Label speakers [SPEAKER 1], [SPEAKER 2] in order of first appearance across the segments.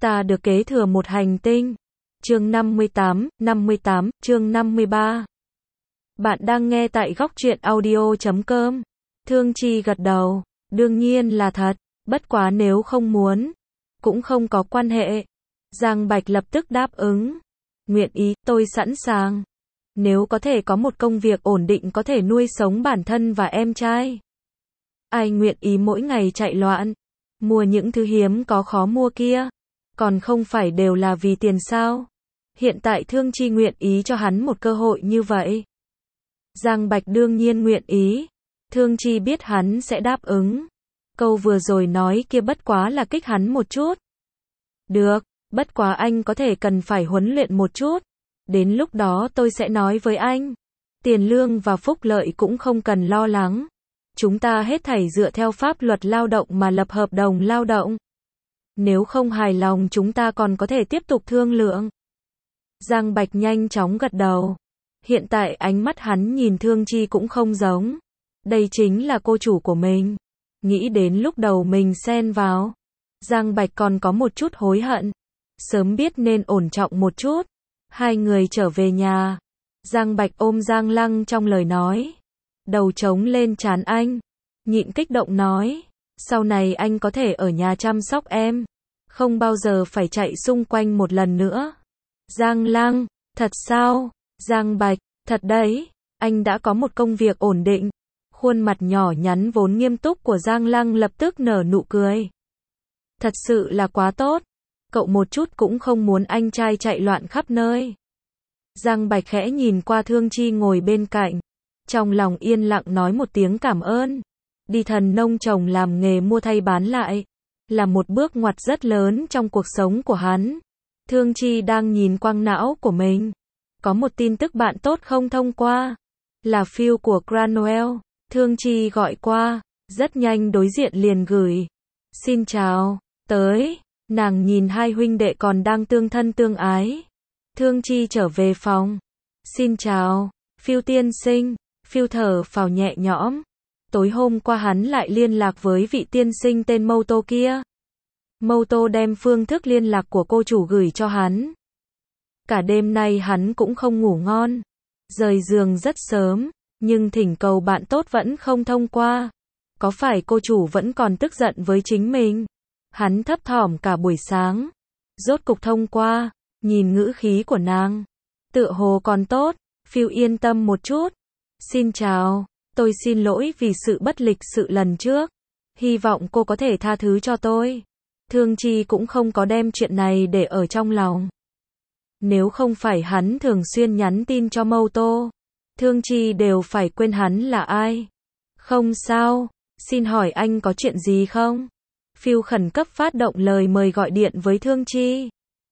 [SPEAKER 1] Ta được kế thừa một hành tinh. Chương 58, chương 53. Bạn đang nghe tại góc truyện audio.com. Thương Chi gật đầu, đương nhiên là thật, bất quá nếu không muốn, cũng không có quan hệ. Giang Bạch lập tức đáp ứng. Nguyện ý, tôi sẵn sàng. Nếu có thể có một công việc ổn định có thể nuôi sống bản thân và em trai. Ai nguyện ý mỗi ngày chạy loạn, mua những thứ hiếm có khó mua kia, còn không phải đều là vì tiền sao? Hiện tại Thương Chi nguyện ý cho hắn một cơ hội như vậy. Giang Bạch đương nhiên nguyện ý. Thương Chi biết hắn sẽ đáp ứng. Câu vừa rồi nói kia bất quá là kích hắn một chút. Được, bất quá anh có thể cần phải huấn luyện một chút. Đến lúc đó tôi sẽ nói với anh. Tiền lương và phúc lợi cũng không cần lo lắng. Chúng ta hết thảy dựa theo pháp luật lao động mà lập hợp đồng lao động. Nếu không hài lòng chúng ta còn có thể tiếp tục thương lượng. Giang Bạch nhanh chóng gật đầu. Hiện tại ánh mắt hắn nhìn Thương Chi cũng không giống. Đây chính là cô chủ của mình. Nghĩ đến lúc đầu mình xen vào. Giang Bạch còn có một chút hối hận. Sớm biết nên ổn trọng một chút. Hai người trở về nhà. Giang Bạch ôm Giang Lăng trong lời nói. Đầu trống lên trán anh. Nhịn kích động nói. Sau này anh có thể ở nhà chăm sóc em. Không bao giờ phải chạy xung quanh một lần nữa. Giang Lăng, thật sao? Giang Bạch, thật đấy. Anh đã có một công việc ổn định. Khuôn mặt nhỏ nhắn vốn nghiêm túc của Giang Lăng lập tức nở nụ cười. Thật sự là quá tốt. Cậu một chút cũng không muốn anh trai chạy loạn khắp nơi. Giang Bạch khẽ nhìn qua Thương Chi ngồi bên cạnh. Trong lòng yên lặng nói một tiếng cảm ơn. Đi thần nông trồng làm nghề mua thay bán lại. Là một bước ngoặt rất lớn trong cuộc sống của hắn. Thương Chi đang nhìn quang não của mình. Có một tin tức bạn tốt không thông qua. Là Phil của Cranwell. Thương Chi gọi qua. Rất nhanh đối diện liền gửi. Xin chào. Tới. Nàng nhìn hai huynh đệ còn đang tương thân tương ái. Thương Chi trở về phòng. Xin chào. Phil tiên sinh. Phil thở phào nhẹ nhõm. Tối hôm qua hắn lại liên lạc với vị tiên sinh tên Mâu Tô kia. Mâu Tô đem phương thức liên lạc của cô chủ gửi cho hắn. Cả đêm nay hắn cũng không ngủ ngon. Rời giường rất sớm, nhưng thỉnh cầu bạn tốt vẫn không thông qua. Có phải cô chủ vẫn còn tức giận với chính mình? Hắn thấp thỏm cả buổi sáng. Rốt cục thông qua, nhìn ngữ khí của nàng. Tựa hồ còn tốt, Phil yên tâm một chút. Xin chào, tôi xin lỗi vì sự bất lịch sự lần trước. Hy vọng cô có thể tha thứ cho tôi. Thương Chi cũng không có đem chuyện này để ở trong lòng. Nếu không phải hắn thường xuyên nhắn tin cho Mâu Tô, Thương Chi đều phải quên hắn là ai. Không sao, xin hỏi anh có chuyện gì không? Phil khẩn cấp phát động lời mời gọi điện với Thương Chi.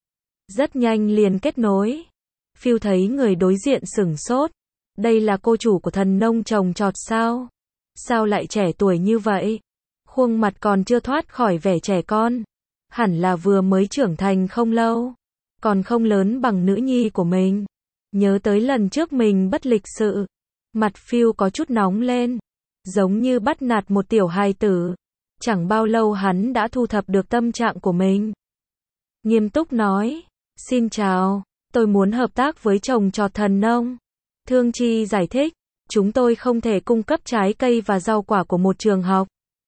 [SPEAKER 1] Rất nhanh liền kết nối. Phil thấy người đối diện sửng sốt. Đây là cô chủ của thần nông trồng trọt sao? Sao lại trẻ tuổi như vậy? Khuôn mặt còn chưa thoát khỏi vẻ trẻ con. Hẳn là vừa mới trưởng thành không lâu. Còn không lớn bằng nữ nhi của mình. Nhớ tới lần trước mình bất lịch sự. Mặt Phil có chút nóng lên. Giống như bắt nạt một tiểu hài tử. Chẳng bao lâu hắn đã thu thập được tâm trạng của mình. Nghiêm túc nói. Xin chào, tôi muốn hợp tác với trồng trọt thần nông. Thương Chi giải thích. Chúng tôi không thể cung cấp trái cây và rau quả của một trường học.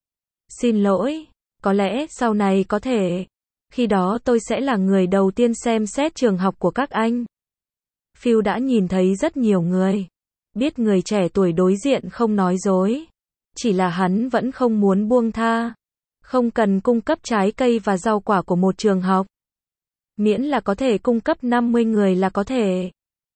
[SPEAKER 1] Xin lỗi, có lẽ sau này có thể. Khi đó tôi sẽ là người đầu tiên xem xét trường học của các anh. Phil đã nhìn thấy rất nhiều người. Biết người trẻ tuổi đối diện không nói dối. Chỉ là hắn vẫn không muốn buông tha. Không cần cung cấp trái cây và rau quả của một trường học. Miễn là có thể cung cấp 50 người là có thể.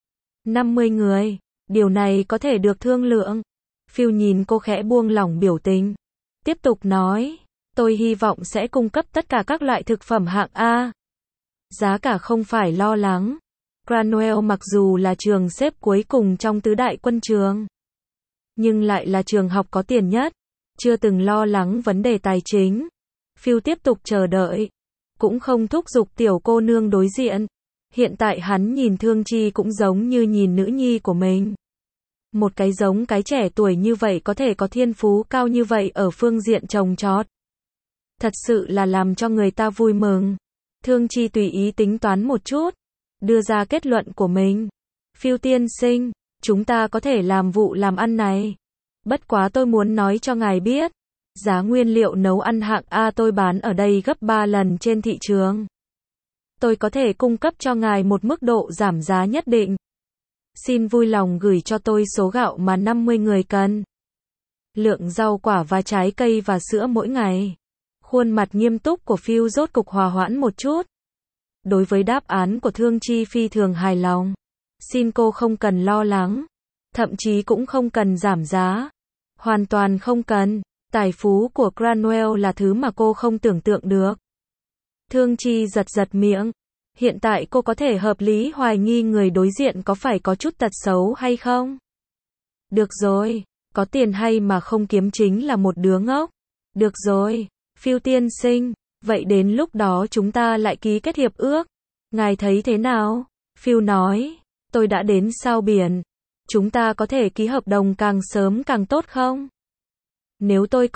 [SPEAKER 1] 50 người, điều này có thể được thương lượng. Phil nhìn cô khẽ buông lỏng biểu tình. Tiếp tục nói, tôi hy vọng sẽ cung cấp tất cả các loại thực phẩm hạng A. Giá cả không phải lo lắng. Cranwell mặc dù là trường xếp cuối cùng trong tứ đại quân trường, nhưng lại là trường học có tiền nhất. Chưa từng lo lắng vấn đề tài chính. Phil tiếp tục chờ đợi. Cũng không thúc giục tiểu cô nương đối diện. Hiện tại hắn nhìn Thương Chi cũng giống như nhìn nữ nhi của mình. Một cái giống cái trẻ tuổi như vậy có thể có thiên phú cao như vậy ở phương diện trồng trọt. Thật sự là làm cho người ta vui mừng. Thương Chi tùy ý tính toán một chút, đưa ra kết luận của mình. Phiêu tiên sinh, chúng ta có thể làm vụ làm ăn này. Bất quá tôi muốn nói cho ngài biết, giá nguyên liệu nấu ăn hạng A tôi bán ở đây gấp 3 lần trên thị trường. Tôi có thể cung cấp cho ngài một mức độ giảm giá nhất định. Xin vui lòng gửi cho tôi số gạo mà 50 người cần. Lượng rau quả và trái cây và sữa mỗi ngày. Khuôn mặt nghiêm túc của Phil rốt cục hòa hoãn một chút. Đối với đáp án của Thương Chi phi thường hài lòng. Xin cô không cần lo lắng. Thậm chí cũng không cần giảm giá. Hoàn toàn không cần. Tài phú của Cranwell là thứ mà cô không tưởng tượng được. Thương Chi giật giật miệng. Hiện tại cô có thể hợp lý hoài nghi người đối diện có phải có chút tật xấu hay không? Được rồi, có tiền hay mà không kiếm chính là một đứa ngốc. Được rồi, Phiêu tiên sinh, vậy đến lúc đó chúng ta lại ký kết hiệp ước. Ngài thấy thế nào? Phiêu nói, tôi đã đến sao biển. Chúng ta có thể ký hợp đồng càng sớm càng tốt không? Nếu tôi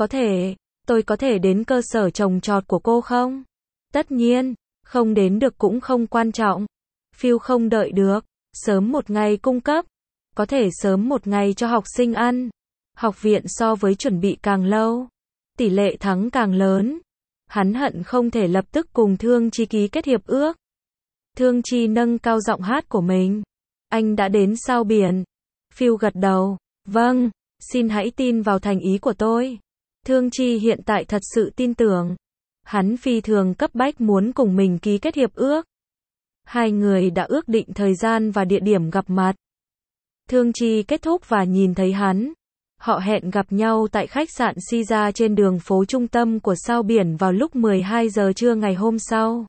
[SPEAKER 1] có thể đến cơ sở trồng trọt của cô không? Tất nhiên, không đến được cũng không quan trọng. Phiêu không đợi được, sớm một ngày cung cấp. Có thể sớm một ngày cho học sinh ăn. Học viện so với chuẩn bị càng lâu, tỷ lệ thắng càng lớn. Hắn hận không thể lập tức cùng Thương Chi ký kết hiệp ước. Thương Chi nâng cao giọng hát của mình. Anh đã đến sao biển. Phiêu gật đầu. Vâng, xin hãy tin vào thành ý của tôi. Thương Chi hiện tại thật sự tin tưởng. Hắn phi thường cấp bách muốn cùng mình ký kết hiệp ước. Hai người đã ước định thời gian và địa điểm gặp mặt. Thương Chi kết thúc và nhìn thấy hắn. Họ hẹn gặp nhau tại khách sạn Caesar trên đường phố trung tâm của sao biển vào lúc 12 giờ trưa ngày hôm sau.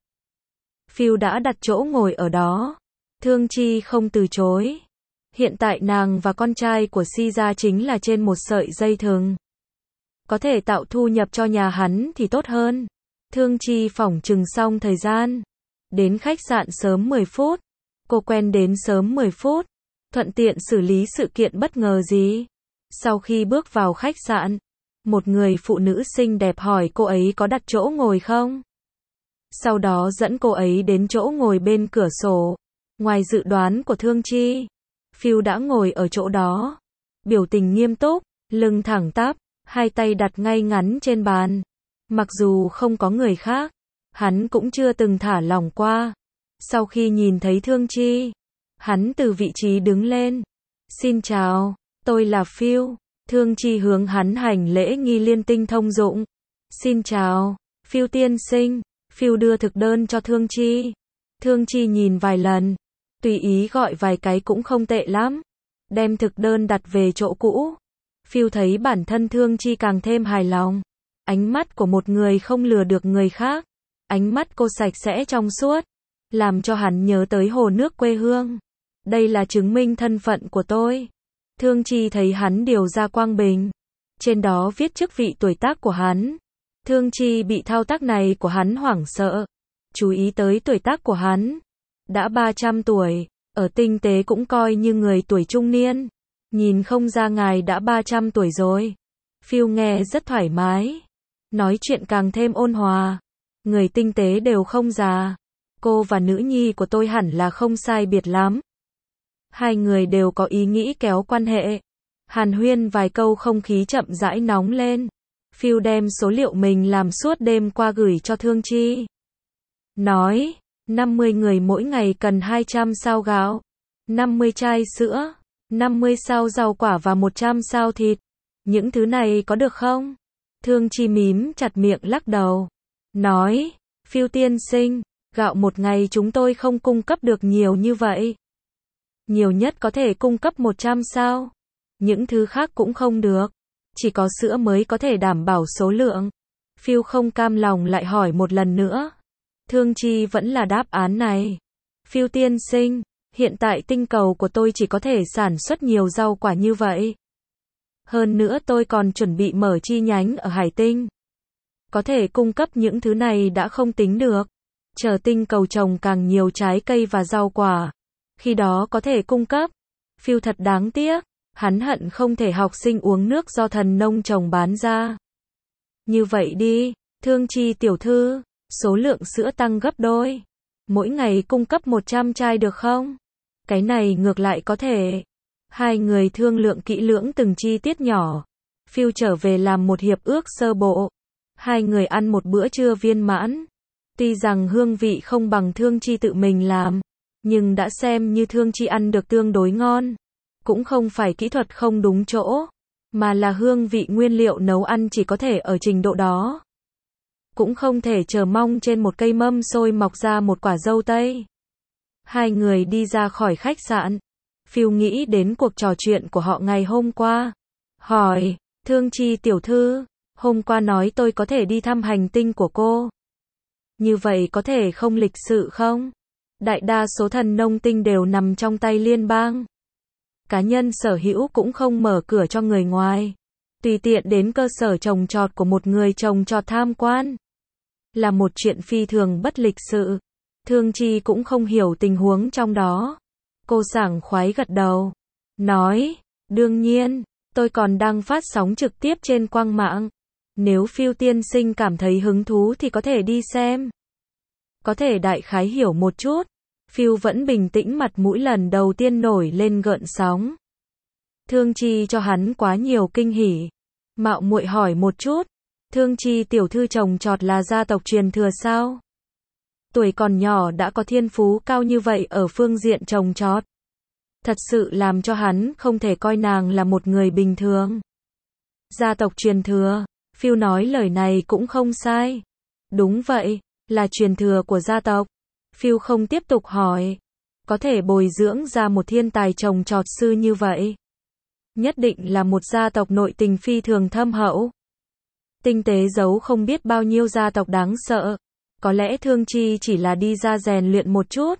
[SPEAKER 1] Phil đã đặt chỗ ngồi ở đó. Thương Chi không từ chối. Hiện tại nàng và con trai của Caesar chính là trên một sợi dây thừng. Có thể tạo thu nhập cho nhà hắn thì tốt hơn. Thương Chi phỏng chừng xong thời gian. Đến khách sạn sớm 10 phút. Cô quen đến sớm 10 phút. Thuận tiện xử lý sự kiện bất ngờ gì. Sau khi bước vào khách sạn, một người phụ nữ xinh đẹp hỏi cô ấy có đặt chỗ ngồi không. Sau đó dẫn cô ấy đến chỗ ngồi bên cửa sổ. Ngoài dự đoán của Thương Chi, Phil đã ngồi ở chỗ đó. Biểu tình nghiêm túc, lưng thẳng tắp, hai tay đặt ngay ngắn trên bàn. Mặc dù không có người khác, hắn cũng chưa từng thả lỏng qua. Sau khi nhìn thấy Thương Chi, hắn từ vị trí đứng lên. Xin chào, tôi là Phil. Thương Chi hướng hắn hành lễ nghi liên tinh thông dụng. Xin chào, Phil tiên sinh. Phil đưa thực đơn cho Thương Chi. Thương Chi nhìn vài lần, tùy ý gọi vài cái cũng không tệ lắm. Đem thực đơn đặt về chỗ cũ. Phil thấy bản thân Thương Chi càng thêm hài lòng. Ánh mắt của một người không lừa được người khác. Ánh mắt cô sạch sẽ trong suốt, làm cho hắn nhớ tới hồ nước quê hương. Đây là chứng minh thân phận của tôi. Thương Chi thấy hắn điều ra quang bình. Trên đó viết chức vị tuổi tác của hắn. Thương Chi bị thao tác này của hắn hoảng sợ. Chú ý tới tuổi tác của hắn. Đã 300 tuổi, ở tinh tế cũng coi như người tuổi trung niên. Nhìn không ra ngài đã 300 tuổi rồi. Phil nghe rất thoải mái. Nói chuyện càng thêm ôn hòa. Người tinh tế đều không già. Cô và nữ nhi của tôi hẳn là không sai biệt lắm. Hai người đều có ý nghĩ kéo quan hệ. Hàn huyên vài câu không khí chậm rãi nóng lên. Phil đem số liệu mình làm suốt đêm qua gửi cho Thương Chi. Nói, 50 người mỗi ngày cần 200 sao gạo, 50 chai sữa, 50 sao rau quả và 100 sao thịt. Những thứ này có được không? Thương Chi mím chặt miệng lắc đầu. Nói, Phil tiên sinh, gạo một ngày chúng tôi không cung cấp được nhiều như vậy. Nhiều nhất có thể cung cấp 100 sao. Những thứ khác cũng không được. Chỉ có sữa mới có thể đảm bảo số lượng. Phil không cam lòng lại hỏi một lần nữa. Thương Chi vẫn là đáp án này. Phil tiên sinh, hiện tại tinh cầu của tôi chỉ có thể sản xuất nhiều rau quả như vậy. Hơn nữa tôi còn chuẩn bị mở chi nhánh ở Hải Tinh. Có thể cung cấp những thứ này đã không tính được. Chờ tinh cầu trồng càng nhiều trái cây và rau quả. Khi đó có thể cung cấp. Phil thật đáng tiếc. Hắn hận không thể học sinh uống nước do thần nông trồng bán ra. Như vậy đi, Thương Chi tiểu thư, số lượng sữa tăng gấp đôi. Mỗi ngày cung cấp 100 chai được không? Cái này ngược lại có thể. Hai người thương lượng kỹ lưỡng từng chi tiết nhỏ. Phil trở về làm một hiệp ước sơ bộ. Hai người ăn một bữa trưa viên mãn. Tuy rằng hương vị không bằng Thương Chi tự mình làm, nhưng đã xem như Thương Chi ăn được tương đối ngon. Cũng không phải kỹ thuật không đúng chỗ, mà là hương vị nguyên liệu nấu ăn chỉ có thể ở trình độ đó. Cũng không thể chờ mong trên một cây mâm xôi mọc ra một quả dâu tây. Hai người đi ra khỏi khách sạn. Phil nghĩ đến cuộc trò chuyện của họ ngày hôm qua. Hỏi, Thương Chi tiểu thư, hôm qua nói tôi có thể đi thăm hành tinh của cô. Như vậy có thể không lịch sự không? Đại đa số thần nông tinh đều nằm trong tay liên bang. Cá nhân sở hữu cũng không mở cửa cho người ngoài. Tùy tiện đến cơ sở trồng trọt của một người trồng trọt tham quan. Là một chuyện phi thường bất lịch sự. Thương Chi cũng không hiểu tình huống trong đó. Cô sảng khoái gật đầu. Nói, đương nhiên, tôi còn đang phát sóng trực tiếp trên quang mạng. Nếu Phil tiên sinh cảm thấy hứng thú thì có thể đi xem. Có thể đại khái hiểu một chút. Phil vẫn bình tĩnh, mặt mũi lần đầu tiên nổi lên gợn sóng. Thương Chi cho hắn quá nhiều kinh hỉ. Mạo muội hỏi một chút. Thương Chi tiểu thư trồng trọt là gia tộc truyền thừa sao? Tuổi còn nhỏ đã có thiên phú cao như vậy ở phương diện trồng trọt. Thật sự làm cho hắn không thể coi nàng là một người bình thường. Gia tộc truyền thừa. Phil nói lời này cũng không sai. Đúng vậy, là truyền thừa của gia tộc. Phil không tiếp tục hỏi. Có thể bồi dưỡng ra một thiên tài trồng trọt sư như vậy. Nhất định là một gia tộc nội tình phi thường thâm hậu. Tinh tế giấu không biết bao nhiêu gia tộc đáng sợ. Có lẽ Thương Chi chỉ là đi ra rèn luyện một chút.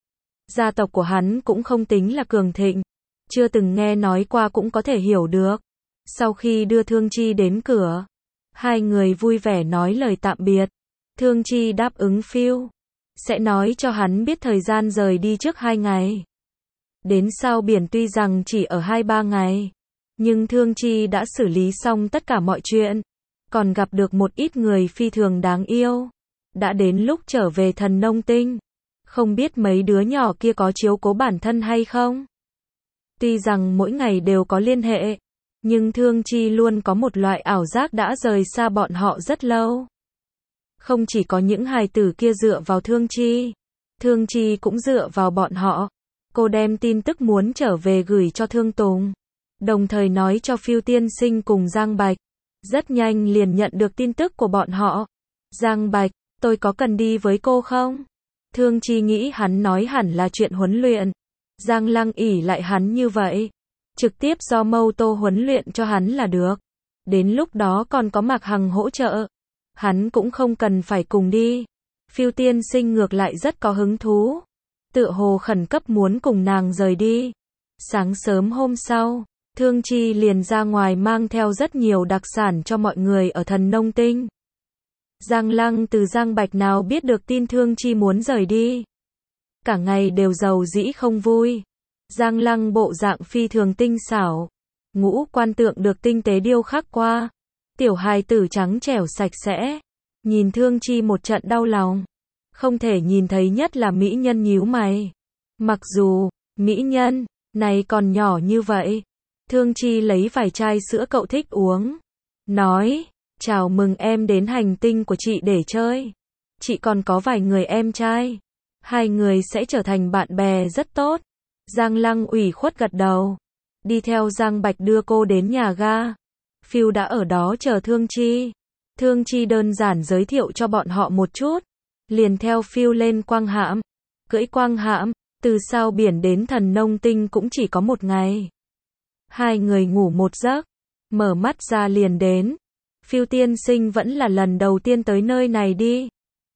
[SPEAKER 1] Gia tộc của hắn cũng không tính là cường thịnh. Chưa từng nghe nói qua cũng có thể hiểu được. Sau khi đưa Thương Chi đến cửa, hai người vui vẻ nói lời tạm biệt. Thương Chi đáp ứng Phil. Sẽ nói cho hắn biết thời gian rời đi trước 2 ngày. Đến sao biển tuy rằng chỉ ở 2-3 ngày. Nhưng Thương Chi đã xử lý xong tất cả mọi chuyện. Còn gặp được một ít người phi thường đáng yêu. Đã đến lúc trở về thần nông tinh. Không biết mấy đứa nhỏ kia có chiếu cố bản thân hay không? Tuy rằng mỗi ngày đều có liên hệ. Nhưng Thương Chi luôn có một loại ảo giác đã rời xa bọn họ rất lâu. Không chỉ có những hài tử kia dựa vào Thương Chi cũng dựa vào bọn họ. Cô đem tin tức muốn trở về gửi cho Thương Tùng. Đồng thời nói cho Phil tiên sinh cùng Giang Bạch. Rất nhanh liền nhận được tin tức của bọn họ. Giang Bạch, tôi có cần đi với cô không? Thương Chi nghĩ hắn nói hẳn là chuyện huấn luyện. Giang Lăng ỷ lại hắn như vậy. Trực tiếp do Mâu Tô huấn luyện cho hắn là được. Đến lúc đó còn có Mạc Hằng hỗ trợ. Hắn cũng không cần phải cùng đi. Phil tiên sinh ngược lại rất có hứng thú. Tựa hồ khẩn cấp muốn cùng nàng rời đi. Sáng sớm hôm sau, Thương Chi liền ra ngoài mang theo rất nhiều đặc sản cho mọi người ở thần nông tinh. Giang Lăng từ Giang Bạch nào biết được tin Thương Chi muốn rời đi. Cả ngày đều giàu dĩ không vui. Giang Lăng bộ dạng phi thường tinh xảo. Ngũ quan tượng được tinh tế điêu khắc qua. Tiểu hài tử trắng trẻo sạch sẽ. Nhìn Thương Chi một trận đau lòng. Không thể nhìn thấy, nhất là mỹ nhân nhíu mày. Mặc dù, mỹ nhân này còn nhỏ như vậy. Thương Chi lấy vài chai sữa cậu thích uống. Nói, chào mừng em đến hành tinh của chị để chơi. Chị còn có vài người em trai. Hai người sẽ trở thành bạn bè rất tốt. Giang Lăng ủy khuất gật đầu. Đi theo Giang Bạch đưa cô đến nhà ga. Phil đã ở đó chờ Thương Chi. Thương Chi đơn giản giới thiệu cho bọn họ một chút. Liền theo Phil lên quang hãm. Cưỡi quang hãm, từ sao biển đến thần nông tinh cũng chỉ có 1 ngày. Hai người ngủ một giấc. Mở mắt ra liền đến. Phil tiên sinh vẫn là lần đầu tiên tới nơi này đi.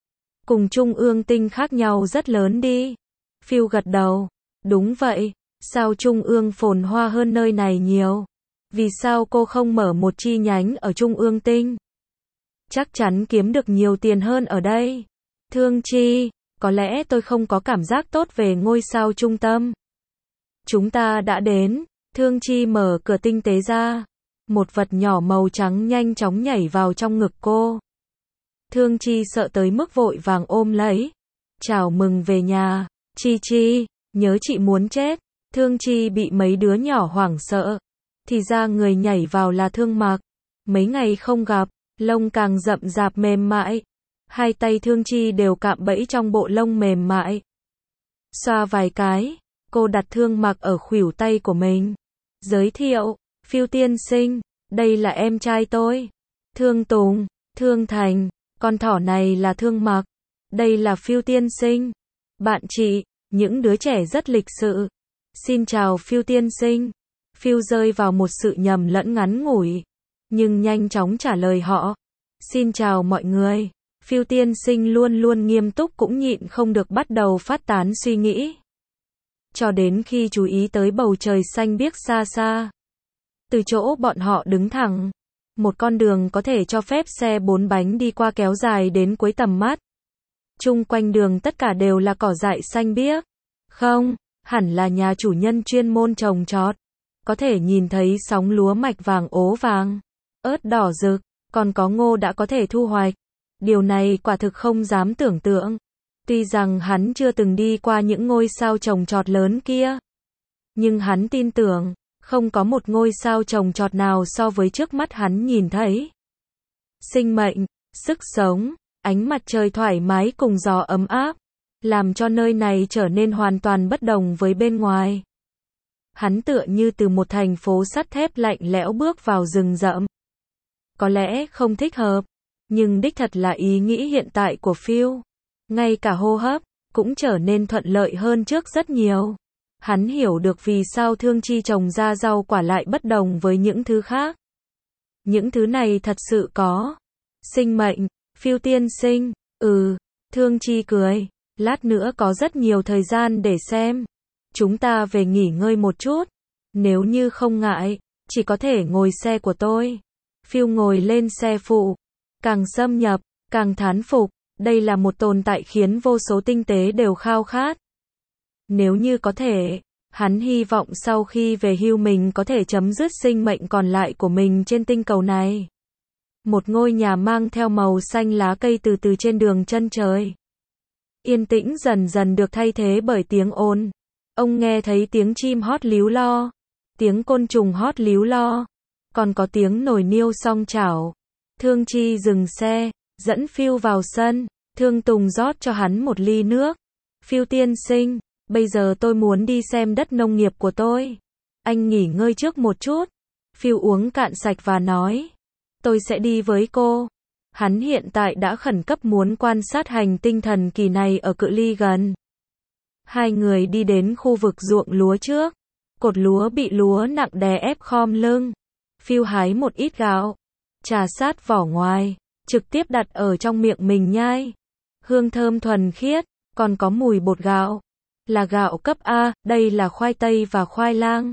[SPEAKER 1] Cùng Trung ương tinh khác nhau rất lớn đi. Phil gật đầu. Đúng vậy. Sao Trung ương phồn hoa hơn nơi này nhiều? Vì sao cô không mở một chi nhánh ở Trung ương tinh? Chắc chắn kiếm được nhiều tiền hơn ở đây. Thương Chi, có lẽ tôi không có cảm giác tốt về ngôi sao trung tâm. Chúng ta đã đến. Thương Chi mở cửa tinh tế ra. Một vật nhỏ màu trắng nhanh chóng nhảy vào trong ngực cô. Thương Chi sợ tới mức vội vàng ôm lấy. Chào mừng về nhà, Chi Chi, nhớ chị muốn chết. Thương Chi bị mấy đứa nhỏ hoảng sợ. Thì ra người nhảy vào là Thương Mặc. Mấy ngày không gặp, lông càng rậm rạp mềm mại. Hai tay Thương Chi đều cạm bẫy trong bộ lông mềm mại. Xoa vài cái, cô đặt Thương Mặc ở khuỷu tay của mình. Giới thiệu, Phiêu tiên sinh, đây là em trai tôi. Thương Tùng, Thương Thành, con thỏ này là Thương Mặc. Đây là Phiêu tiên sinh. Bạn chị, những đứa trẻ rất lịch sự. Xin chào Phiêu tiên sinh. Phiêu rơi vào một sự nhầm lẫn ngắn ngủi, nhưng nhanh chóng trả lời họ. Xin chào mọi người. Phiêu tiên sinh luôn luôn nghiêm túc cũng nhịn không được bắt đầu phát tán suy nghĩ. Cho đến khi chú ý tới bầu trời xanh biếc xa xa. Từ chỗ bọn họ đứng thẳng, một con đường có thể cho phép xe 4 bánh đi qua kéo dài đến cuối tầm mắt. Chung quanh đường tất cả đều là cỏ dại xanh biếc. Không, hẳn là nhà chủ nhân chuyên môn trồng trọt. Có thể nhìn thấy sóng lúa mạch vàng ố vàng, ớt đỏ rực, còn có ngô đã có thể thu hoạch. Điều này quả thực không dám tưởng tượng. Tuy rằng hắn chưa từng đi qua những ngôi sao trồng trọt lớn kia, nhưng hắn tin tưởng, không có một ngôi sao trồng trọt nào so với trước mắt hắn nhìn thấy. Sinh mệnh, sức sống, ánh mặt trời thoải mái cùng gió ấm áp, làm cho nơi này trở nên hoàn toàn bất đồng với bên ngoài. Hắn tựa như từ một thành phố sắt thép lạnh lẽo bước vào rừng rậm. Có lẽ không thích hợp, nhưng đích thật là ý nghĩ hiện tại của Phil. Ngay cả hô hấp cũng trở nên thuận lợi hơn trước rất nhiều. Hắn hiểu được vì sao Thương Chi trồng ra rau quả lại bất đồng với những thứ khác. Những thứ này thật sự có sinh mệnh. Phiêu tiên sinh, Thương Chi cười. Lát nữa có rất nhiều thời gian để xem. Chúng ta về nghỉ ngơi một chút. Nếu như không ngại, chỉ có thể ngồi xe của tôi. Phil ngồi lên xe phụ. Càng xâm nhập, càng thán phục. Đây là một tồn tại khiến vô số tinh tế đều khao khát. Nếu như có thể, hắn hy vọng sau khi về hưu mình có thể chấm dứt sinh mệnh còn lại của mình trên tinh cầu này. Một ngôi nhà mang theo màu xanh lá cây từ từ trên đường chân trời. Yên tĩnh dần dần được thay thế bởi tiếng ồn. Ông nghe thấy tiếng chim hót líu lo, tiếng côn trùng hót líu lo, còn có tiếng nồi niêu song chảo. Thương Chi dừng xe, dẫn Phil vào sân. Thương Tùng rót cho hắn một ly nước. Phiêu tiên sinh, bây giờ tôi muốn đi xem đất nông nghiệp của tôi. Anh nghỉ ngơi trước một chút. Phil uống cạn sạch và nói. Tôi sẽ đi với cô. Hắn hiện tại đã khẩn cấp muốn quan sát hành tinh thần kỳ này ở cự ly gần. Hai người đi đến khu vực ruộng lúa trước. Cột lúa bị lúa nặng đè ép khom lưng. Phil hái một ít gạo, trà sát vỏ ngoài, trực tiếp đặt ở trong miệng mình nhai. Hương thơm thuần khiết, còn có mùi bột gạo. Là gạo cấp A, đây là khoai tây và khoai lang.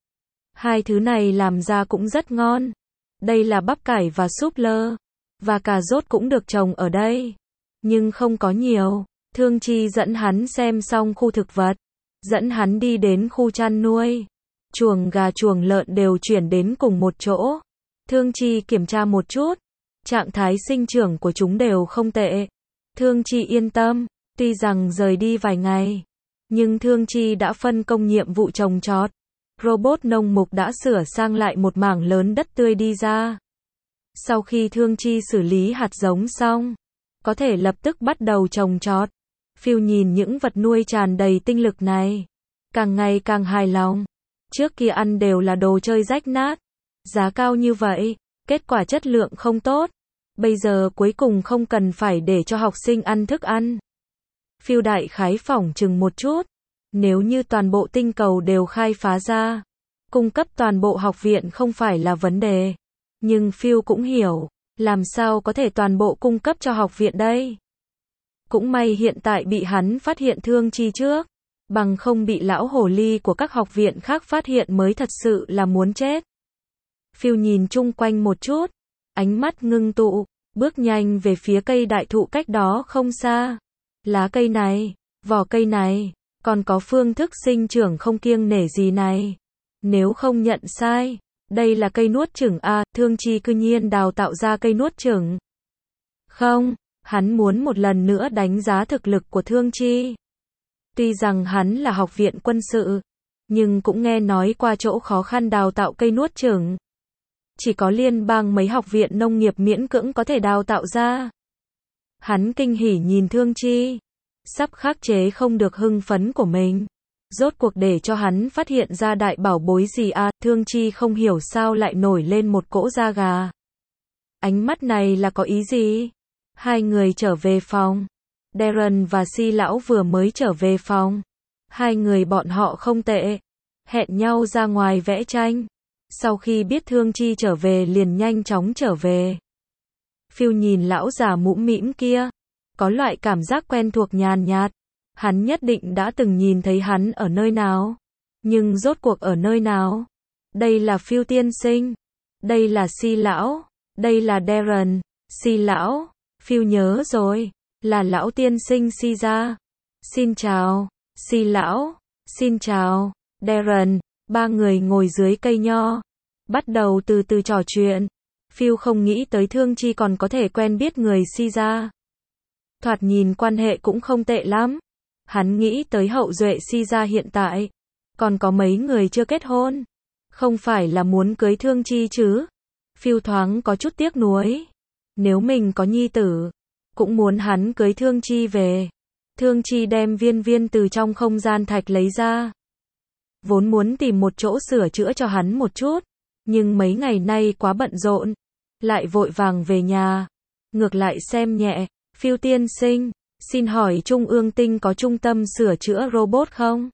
[SPEAKER 1] Hai thứ này làm ra cũng rất ngon. Đây là bắp cải và súp lơ. Và cà rốt cũng được trồng ở đây. Nhưng không có nhiều. Thương Chi dẫn hắn xem xong khu thực vật. Dẫn hắn đi đến khu chăn nuôi. Chuồng gà chuồng lợn đều chuyển đến cùng một chỗ. Thương Chi kiểm tra một chút. Trạng thái sinh trưởng của chúng đều không tệ. Thương Chi yên tâm. Tuy rằng rời đi vài ngày, nhưng Thương Chi đã phân công nhiệm vụ trồng trọt. Robot nông mục đã sửa sang lại một mảng lớn đất tươi đi ra. Sau khi Thương Chi xử lý hạt giống xong, có thể lập tức bắt đầu trồng trọt. Phil nhìn những vật nuôi tràn đầy tinh lực này, càng ngày càng hài lòng. Trước kia ăn đều là đồ chơi rách nát, giá cao như vậy, kết quả chất lượng không tốt. Bây giờ cuối cùng không cần phải để cho học sinh ăn thức ăn. Phil đại khái phỏng chừng một chút. Nếu như toàn bộ tinh cầu đều khai phá ra, cung cấp toàn bộ học viện không phải là vấn đề. Nhưng Phil cũng hiểu, làm sao có thể toàn bộ cung cấp cho học viện đây. Cũng may hiện tại bị hắn phát hiện Thương Chi trước, bằng không bị lão hồ ly của các học viện khác phát hiện mới thật sự là muốn chết. Phil nhìn chung quanh một chút, ánh mắt ngưng tụ, bước nhanh về phía cây đại thụ cách đó không xa. Lá cây này, vỏ cây này, còn có phương thức sinh trưởng không kiêng nể gì này. Nếu không nhận sai, đây là cây nuốt chửng à, Thương Chi cư nhiên đào tạo ra cây nuốt chửng. Không, Hắn muốn một lần nữa đánh giá thực lực của Thương Chi. Tuy rằng hắn là học viện quân sự, nhưng cũng nghe nói qua chỗ khó khăn đào tạo cây nuốt chửng. Chỉ có liên bang mấy học viện nông nghiệp miễn cưỡng có thể đào tạo ra. Hắn kinh hỉ nhìn Thương Chi, sắp khắc chế không được hưng phấn của mình. Rốt cuộc để cho hắn phát hiện ra đại bảo bối gì à, Thương Chi không hiểu sao lại nổi lên một cỗ da gà. Ánh mắt này là có ý gì? Hai người trở về phòng. Darren và Si lão vừa mới trở về phòng. Hai người bọn họ không tệ. Hẹn nhau ra ngoài vẽ tranh. Sau khi biết Thương Chi trở về liền nhanh chóng trở về. Phil nhìn lão già mũm mĩm kia. Có loại cảm giác quen thuộc nhàn nhạt. Hắn nhất định đã từng nhìn thấy hắn ở nơi nào. Nhưng rốt cuộc ở nơi nào? Đây là Phil tiên sinh. Đây là Si lão. Đây là Darren. Si lão. Phil nhớ rồi. Là lão tiên sinh Si gia. Xin chào. Si lão. Xin chào. Darren. Ba người ngồi dưới cây nho. Bắt đầu từ từ trò chuyện. Phil không nghĩ tới Thương Chi còn có thể quen biết người Si gia. Thoạt nhìn quan hệ cũng không tệ lắm. Hắn nghĩ tới hậu duệ Si gia hiện tại. Còn có mấy người chưa kết hôn. Không phải là muốn cưới Thương Chi chứ. Phil thoáng có chút tiếc nuối. Nếu mình có nhi tử, cũng muốn hắn cưới Thương Chi về. Thương Chi đem viên viên từ trong không gian thạch lấy ra. Vốn muốn tìm một chỗ sửa chữa cho hắn một chút. Nhưng mấy ngày nay quá bận rộn. Lại vội vàng về nhà. Ngược lại xem nhẹ. Phil tiên sinh, xin hỏi Trung ương tinh có trung tâm sửa chữa robot không?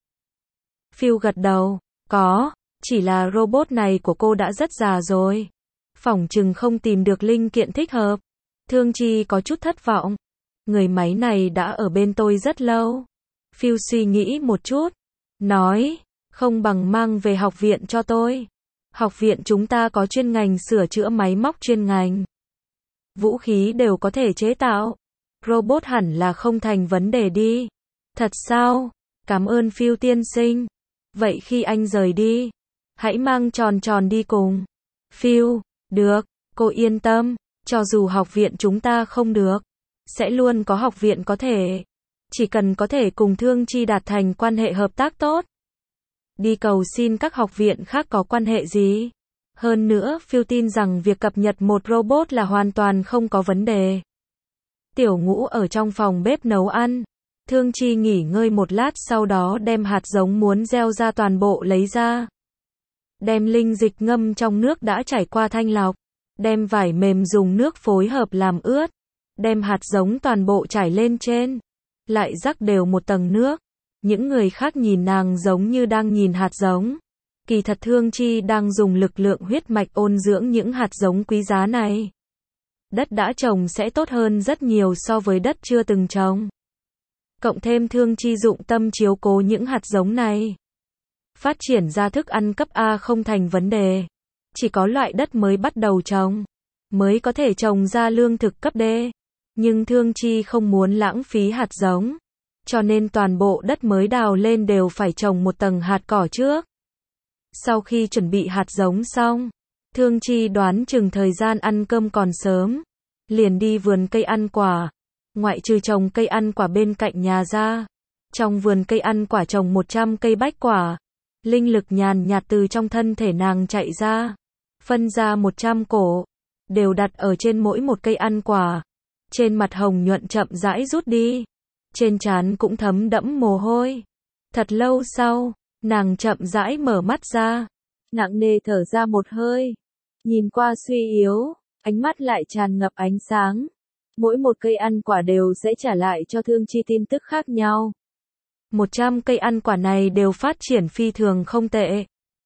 [SPEAKER 1] Phil gật đầu. Có. Chỉ là robot này của cô đã rất già rồi. Phỏng chừng không tìm được linh kiện thích hợp. Thương Chi có chút thất vọng. Người máy này đã ở bên tôi rất lâu. Phil suy nghĩ một chút. Nói, không bằng mang về học viện cho tôi. Học viện chúng ta có chuyên ngành sửa chữa máy móc chuyên ngành. Vũ khí đều có thể chế tạo. Robot hẳn là không thành vấn đề đi. Thật sao? Cảm ơn Phil tiên sinh. Vậy khi anh rời đi, hãy mang tròn tròn đi cùng. Phil, được, cô yên tâm. Cho dù học viện chúng ta không được, sẽ luôn có học viện có thể. Chỉ cần có thể cùng Thương Chi đạt thành quan hệ hợp tác tốt. Đi cầu xin các học viện khác có quan hệ gì. Hơn nữa, Phil tin rằng việc cập nhật một robot là hoàn toàn không có vấn đề. Tiểu Ngũ ở trong phòng bếp nấu ăn. Thương Chi nghỉ ngơi một lát sau đó đem hạt giống muốn gieo ra toàn bộ lấy ra. Đem linh dịch ngâm trong nước đã trải qua thanh lọc. Đem vải mềm dùng nước phối hợp làm ướt. Đem hạt giống toàn bộ trải lên trên. Lại rắc đều một tầng nước. Những người khác nhìn nàng giống như đang nhìn hạt giống. Kỳ thật Thương Chi đang dùng lực lượng huyết mạch ôn dưỡng những hạt giống quý giá này. Đất đã trồng sẽ tốt hơn rất nhiều so với đất chưa từng trồng. Cộng thêm Thương Chi dụng tâm chiếu cố những hạt giống này. Phát triển ra thức ăn cấp A không thành vấn đề. Chỉ có loại đất mới bắt đầu trồng, mới có thể trồng ra lương thực cấp D. Nhưng Thương Chi không muốn lãng phí hạt giống. Cho nên toàn bộ đất mới đào lên đều phải trồng một tầng hạt cỏ trước. Sau khi chuẩn bị hạt giống xong, Thương Chi đoán chừng thời gian ăn cơm còn sớm. Liền đi vườn cây ăn quả. Ngoại trừ trồng cây ăn quả bên cạnh nhà ra. Trong vườn cây ăn quả trồng 100 cây bách quả. Linh lực nhàn nhạt từ trong thân thể nàng chạy ra. Phân ra 100 cổ. Đều đặt ở trên mỗi một cây ăn quả. Trên mặt hồng nhuận chậm rãi rút đi. Trên trán cũng thấm đẫm mồ hôi. Thật lâu sau, nàng chậm rãi mở mắt ra. Nặng nề thở ra một hơi. Nhìn qua suy yếu, ánh mắt lại tràn ngập ánh sáng. Mỗi một cây ăn quả đều sẽ trả lại cho Thương Chi tin tức khác nhau. 100 cây ăn quả này đều phát triển phi thường không tệ.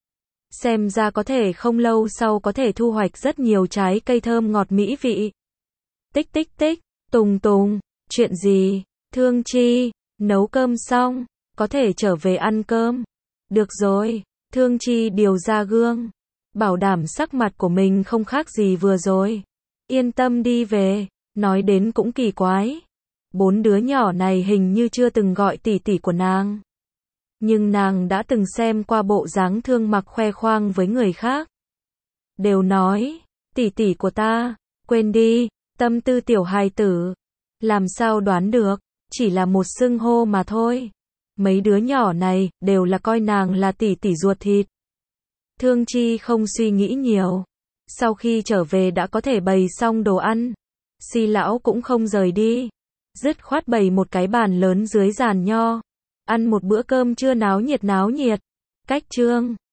[SPEAKER 1] Xem ra có thể không lâu sau có thể thu hoạch rất nhiều trái cây thơm ngọt mỹ vị. Tích tích tích, tùng tùng, chuyện gì? Thương Chi, nấu cơm xong, có thể trở về ăn cơm. Được rồi, Thương Chi điều ra gương. Bảo đảm sắc mặt của mình không khác gì vừa rồi. Yên tâm đi về, nói đến cũng kỳ quái. 4 đứa nhỏ này hình như chưa từng gọi tỷ tỷ của nàng. Nhưng nàng đã từng xem qua bộ dáng Thương Mặc khoe khoang với người khác. Đều nói, tỷ tỷ của ta, quên đi, tâm tư tiểu hài tử. Làm sao đoán được, chỉ là một xưng hô mà thôi. Mấy đứa nhỏ này, đều là coi nàng là tỷ tỷ ruột thịt. Thương Chi không suy nghĩ nhiều. Sau khi trở về đã có thể bày xong đồ ăn. Si lão cũng không rời đi. Dứt khoát bày một cái bàn lớn dưới giàn nho. Ăn một bữa cơm trưa náo nhiệt náo nhiệt. Cách chương